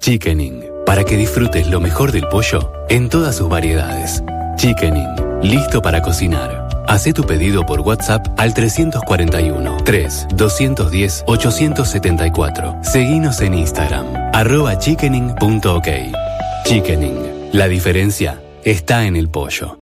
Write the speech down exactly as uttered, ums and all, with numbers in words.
Chickening, para que disfrutes lo mejor del pollo en todas sus variedades. Chickening, listo para cocinar. Hacé tu pedido por WhatsApp al trescientos cuarenta y uno, tres, doscientos diez, ochocientos setenta y cuatro. Seguinos en Instagram, arroba chickening punto ok. Chickening, la diferencia está en el pollo.